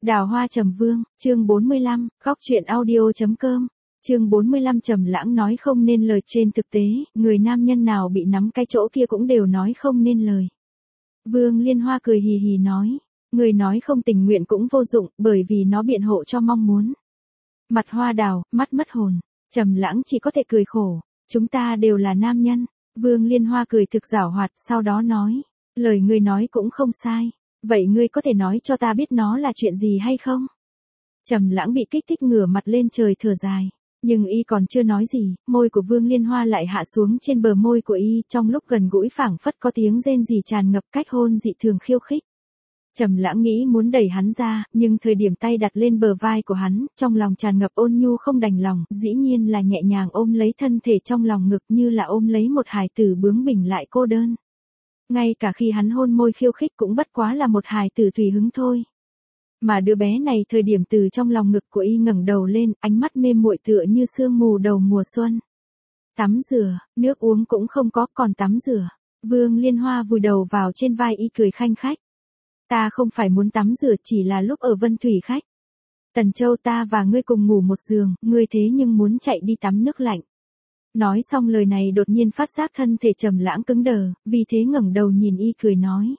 Đào Hoa Trầm Vương, chương 45, góc truyện audio.com, chương 45 Trầm Lãng nói không nên lời. Trên thực tế, người nam nhân nào bị nắm cái chỗ kia cũng đều nói không nên lời. Vương Liên Hoa cười hì hì nói, người nói không tình nguyện cũng vô dụng, bởi vì nó biện hộ cho mong muốn. Mặt hoa đào, mắt mất hồn, Trầm Lãng chỉ có thể cười khổ, chúng ta đều là nam nhân. Vương Liên Hoa cười thực giảo hoạt, sau đó nói, lời ngươi nói cũng không sai. Vậy ngươi có thể nói cho ta biết nó là chuyện gì hay không? Trầm Lãng bị kích thích ngửa mặt lên trời thở dài. Nhưng y còn chưa nói gì, môi của Vương Liên Hoa lại hạ xuống trên bờ môi của y, trong lúc gần gũi phảng phất có tiếng rên rỉ tràn ngập, cách hôn dị thường khiêu khích. Trầm Lãng nghĩ muốn đẩy hắn ra, nhưng thời điểm tay đặt lên bờ vai của hắn, trong lòng tràn ngập ôn nhu không đành lòng, dĩ nhiên là nhẹ nhàng ôm lấy thân thể trong lòng ngực như là ôm lấy một hài tử bướng bỉnh lại cô đơn. Ngay cả khi hắn hôn môi khiêu khích cũng bất quá là một hài tử tùy hứng thôi. Mà đứa bé này thời điểm từ trong lòng ngực của y ngẩng đầu lên, ánh mắt mê muội tựa như sương mù đầu mùa xuân. Tắm rửa, nước uống cũng không có, còn tắm rửa. Vương Liên Hoa vùi đầu vào trên vai y cười khanh khách. Ta không phải muốn tắm rửa, chỉ là lúc ở Vân Thủy Khách. Tần Châu ta và ngươi cùng ngủ một giường, ngươi thế nhưng muốn chạy đi tắm nước lạnh. Nói xong lời này đột nhiên phát giác thân thể Trầm Lãng cứng đờ, vì thế ngẩng đầu nhìn y cười nói.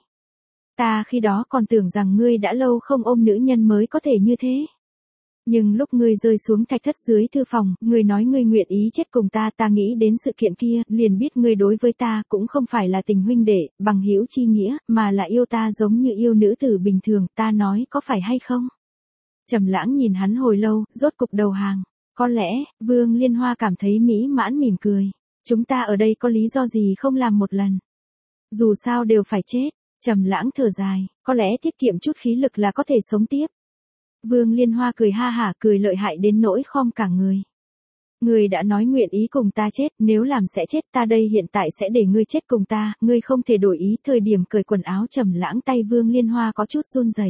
Ta khi đó còn tưởng rằng ngươi đã lâu không ôm nữ nhân mới có thể như thế. Nhưng lúc ngươi rơi xuống thạch thất dưới thư phòng, ngươi nói ngươi nguyện ý chết cùng ta, ta nghĩ đến sự kiện kia, liền biết ngươi đối với ta cũng không phải là tình huynh đệ, bằng hữu chi nghĩa, mà là yêu ta giống như yêu nữ tử bình thường, ta nói có phải hay không? Trầm Lãng nhìn hắn hồi lâu, rốt cục đầu hàng. Có lẽ, Vương Liên Hoa cảm thấy mỹ mãn mỉm cười. Chúng ta ở đây có lý do gì không làm một lần? Dù sao đều phải chết. Trầm Lãng thở dài, có lẽ tiết kiệm chút khí lực là có thể sống tiếp. Vương Liên Hoa cười ha hả, cười lợi hại đến nỗi khom cả người. Ngươi đã nói nguyện ý cùng ta chết, nếu làm sẽ chết, ta đây hiện tại sẽ để ngươi chết cùng ta, ngươi không thể đổi ý. Thời điểm cởi quần áo Trầm Lãng, tay Vương Liên Hoa có chút run rẩy.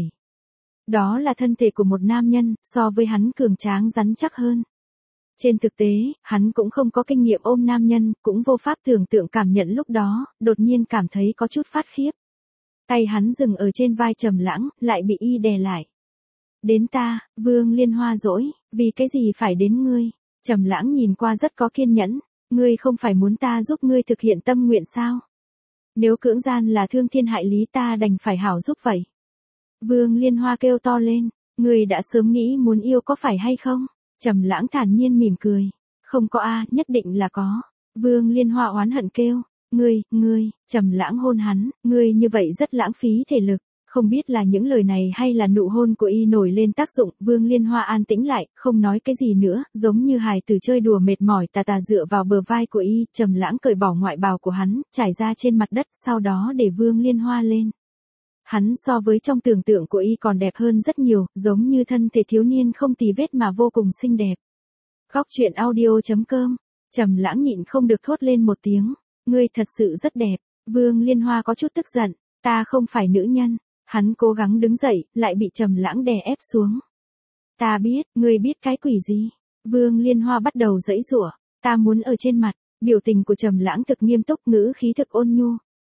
Đó là thân thể của một nam nhân, so với hắn cường tráng rắn chắc hơn. Trên thực tế, hắn cũng không có kinh nghiệm ôm nam nhân, cũng vô pháp tưởng tượng cảm nhận lúc đó, đột nhiên cảm thấy có chút phát khiếp. Tay hắn dừng ở trên vai Trầm Lãng, lại bị y đè lại. Đến ta, Vương Liên Hoa dỗi, vì cái gì phải đến ngươi? Trầm Lãng nhìn qua rất có kiên nhẫn, ngươi không phải muốn ta giúp ngươi thực hiện tâm nguyện sao? Nếu cưỡng gian là thương thiên hại lý, ta đành phải hảo giúp vậy. Vương Liên Hoa kêu to lên, ngươi đã sớm nghĩ muốn yêu có phải hay không? Trầm Lãng thản nhiên mỉm cười, không có a, nhất định là có. Vương Liên Hoa oán hận kêu, ngươi, Trầm Lãng hôn hắn, ngươi như vậy rất lãng phí thể lực. Không biết là những lời này hay là nụ hôn của y nổi lên tác dụng, Vương Liên Hoa an tĩnh lại, không nói cái gì nữa, giống như hài tử chơi đùa mệt mỏi tà tà dựa vào bờ vai của y. Trầm Lãng cởi bỏ ngoại bào của hắn, trải ra trên mặt đất, sau đó để Vương Liên Hoa lên. Hắn so với trong tưởng tượng của y còn đẹp hơn rất nhiều, giống như thân thể thiếu niên không tì vết mà vô cùng xinh đẹp. Góc truyện audio.com, Trầm Lãng nhịn không được thốt lên một tiếng, ngươi thật sự rất đẹp. Vương Liên Hoa có chút tức giận, ta không phải nữ nhân. Hắn cố gắng đứng dậy, lại bị Trầm Lãng đè ép xuống. Ta biết, ngươi biết cái quỷ gì? Vương Liên Hoa bắt đầu giãy giụa, ta muốn ở trên mặt. Biểu tình của Trầm Lãng thực nghiêm túc, ngữ khí thực ôn nhu.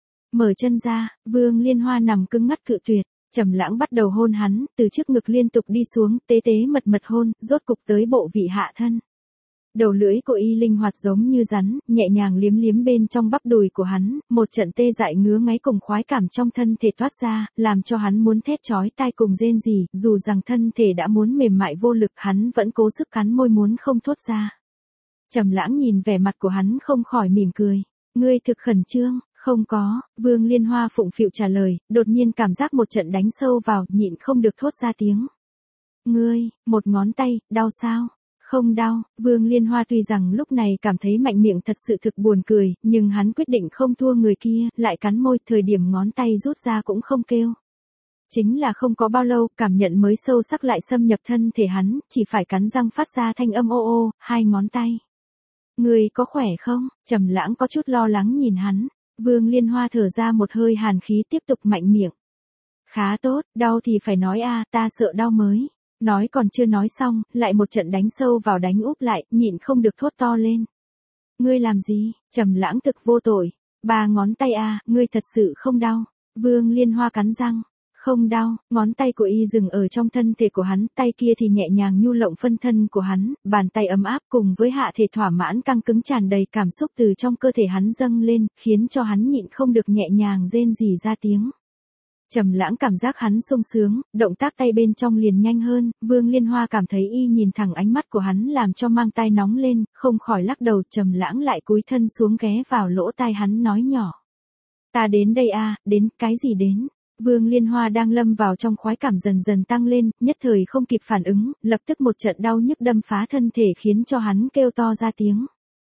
Mở chân ra, Vương Liên Hoa nằm cứng ngắc cự tuyệt. Trầm Lãng bắt đầu hôn hắn, từ trước ngực liên tục đi xuống, tế tế mật mật hôn, rốt cục tới bộ vị hạ thân. Đầu lưỡi của y linh hoạt giống như rắn, nhẹ nhàng liếm liếm bên trong bắp đùi của hắn, một trận tê dại ngứa ngáy cùng khoái cảm trong thân thể thoát ra, làm cho hắn muốn thét chói tai cùng rên rỉ, dù rằng thân thể đã muốn mềm mại vô lực, hắn vẫn cố sức cắn môi muốn không thốt ra. Trầm Lãng nhìn vẻ mặt của hắn không khỏi mỉm cười, ngươi thực khẩn trương. Không có, Vương Liên Hoa phụng phịu trả lời, đột nhiên cảm giác một trận đánh sâu vào, nhịn không được thốt ra tiếng. Ngươi, một ngón tay, đau sao? Không đau. Vương Liên Hoa tuy rằng lúc này cảm thấy mạnh miệng thật sự thực buồn cười, nhưng hắn quyết định không thua người kia, lại cắn môi, thời điểm ngón tay rút ra cũng không kêu. Chính là không có bao lâu, cảm nhận mới sâu sắc lại xâm nhập thân thể hắn, chỉ phải cắn răng phát ra thanh âm ô ô, hai ngón tay. Ngươi có khỏe không? Trầm Lãng có chút lo lắng nhìn hắn. Vương Liên Hoa thở ra một hơi hàn khí, tiếp tục mạnh miệng. Khá tốt, đau thì phải nói a, ta sợ đau mới. Nói còn chưa nói xong, lại một trận đánh sâu vào đánh úp lại, nhịn không được thốt to lên. Ngươi làm gì? Trầm Lãng thực vô tội. 3 ngón tay a, ngươi thật sự không đau. Vương Liên Hoa cắn răng. Không đau, ngón tay của y dừng ở trong thân thể của hắn, tay kia thì nhẹ nhàng nhu lộng phân thân của hắn, bàn tay ấm áp cùng với hạ thể thỏa mãn căng cứng tràn đầy cảm xúc từ trong cơ thể hắn dâng lên, khiến cho hắn nhịn không được nhẹ nhàng rên rỉ ra tiếng. Trầm Lãng cảm giác hắn sung sướng, động tác tay bên trong liền nhanh hơn, Vương Liên Hoa cảm thấy y nhìn thẳng ánh mắt của hắn làm cho mang tai nóng lên, không khỏi lắc đầu. Trầm Lãng lại cúi thân xuống ghé vào lỗ tai hắn nói nhỏ. Ta đến đây a, đến, cái gì đến? Vương Liên Hoa đang lâm vào trong khoái cảm dần dần tăng lên, nhất thời không kịp phản ứng, lập tức một trận đau nhức đâm phá thân thể khiến cho hắn kêu to ra tiếng.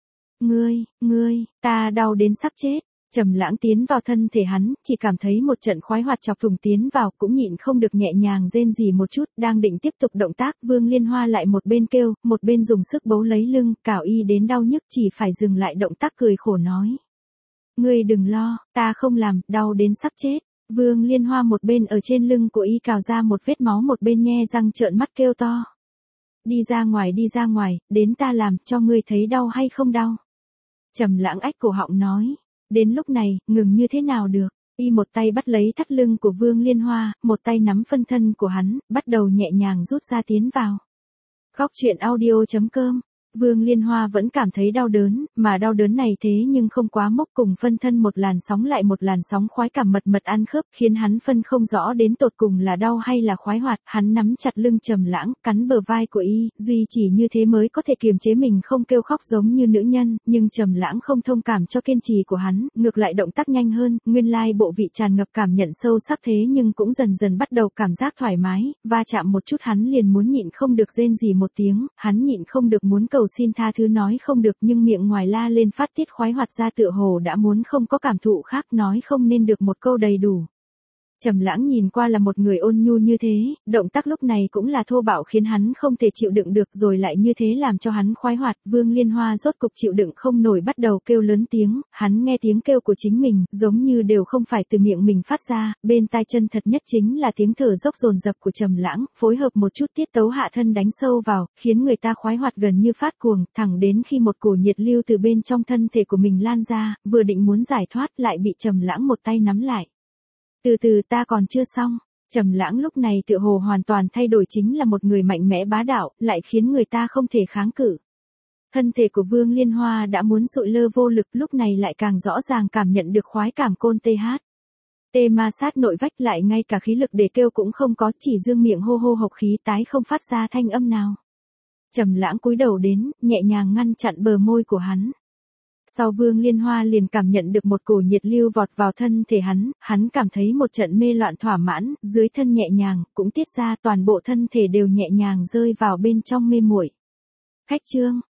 Ngươi, ta đau đến sắp chết. Trầm Lãng tiến vào thân thể hắn, chỉ cảm thấy một trận khoái hoạt chọc thủng tiến vào, cũng nhịn không được nhẹ nhàng rên rỉ một chút, đang định tiếp tục động tác, Vương Liên Hoa lại một bên kêu, một bên dùng sức bấu lấy lưng, cào y đến đau nhức chỉ phải dừng lại động tác cười khổ nói. Ngươi đừng lo, ta không làm, đau đến sắp chết. Vương Liên Hoa một bên ở trên lưng của y cào ra một vết máu một bên nhe răng trợn mắt kêu to. Đi ra ngoài, đến ta làm, cho ngươi thấy đau hay không đau. Trầm Lãng ách cổ họng nói. Đến lúc này, ngừng như thế nào được, y một tay bắt lấy thắt lưng của Vương Liên Hoa, một tay nắm phân thân của hắn, bắt đầu nhẹ nhàng rút ra tiến vào. Góc truyện audio.com. Vương Liên Hoa vẫn cảm thấy đau đớn, mà đau đớn này thế nhưng không quá mốc, cùng phân thân một làn sóng lại một làn sóng khoái cảm mật mật ăn khớp, khiến hắn phân không rõ đến tột cùng là đau hay là khoái hoạt. Hắn nắm chặt lưng Trầm Lãng, cắn bờ vai của y, duy chỉ như thế mới có thể kiềm chế mình không kêu khóc giống như nữ nhân, nhưng Trầm Lãng không thông cảm cho kiên trì của hắn, ngược lại động tác nhanh hơn, nguyên lai bộ vị tràn ngập cảm nhận sâu sắc thế nhưng cũng dần dần bắt đầu cảm giác thoải mái, va chạm một chút hắn liền muốn nhịn không được rên rỉ một tiếng, hắn nhịn không được muốn cầu xin tha thứ nói không được nhưng miệng ngoài la lên phát tiết khoái hoạt ra tựa hồ đã muốn không có cảm thụ khác nói không nên được một câu đầy đủ. Trầm Lãng nhìn qua là một người ôn nhu như thế, động tác lúc này cũng là thô bạo khiến hắn không thể chịu đựng được rồi lại như thế làm cho hắn khoái hoạt. Vương Liên Hoa rốt cục chịu đựng không nổi bắt đầu kêu lớn tiếng, hắn nghe tiếng kêu của chính mình, giống như đều không phải từ miệng mình phát ra, bên tai chân thật nhất chính là tiếng thở dốc dồn dập của Trầm Lãng, phối hợp một chút tiết tấu hạ thân đánh sâu vào, khiến người ta khoái hoạt gần như phát cuồng, thẳng đến khi một cổ nhiệt lưu từ bên trong thân thể của mình lan ra, vừa định muốn giải thoát lại bị Trầm Lãng một tay nắm lại. Từ từ, ta còn chưa xong. Trầm Lãng lúc này tựa hồ hoàn toàn thay đổi, chính là một người mạnh mẽ bá đạo, lại khiến người ta không thể kháng cự. Thân thể của Vương Liên Hoa đã muốn sụi lơ vô lực, lúc này lại càng rõ ràng cảm nhận được khoái cảm côn tê ma sát nội vách, lại ngay cả khí lực để kêu cũng không có, chỉ dương miệng hô hô hộc khí tái không phát ra thanh âm nào. Trầm Lãng cúi đầu đến, nhẹ nhàng ngăn chặn bờ môi của hắn. Sau Vương Liên Hoa liền cảm nhận được một cổ nhiệt lưu vọt vào thân thể hắn cảm thấy một trận mê loạn thỏa mãn, dưới thân nhẹ nhàng, cũng tiết ra toàn bộ thân thể đều nhẹ nhàng rơi vào bên trong mê muội. Khách trương,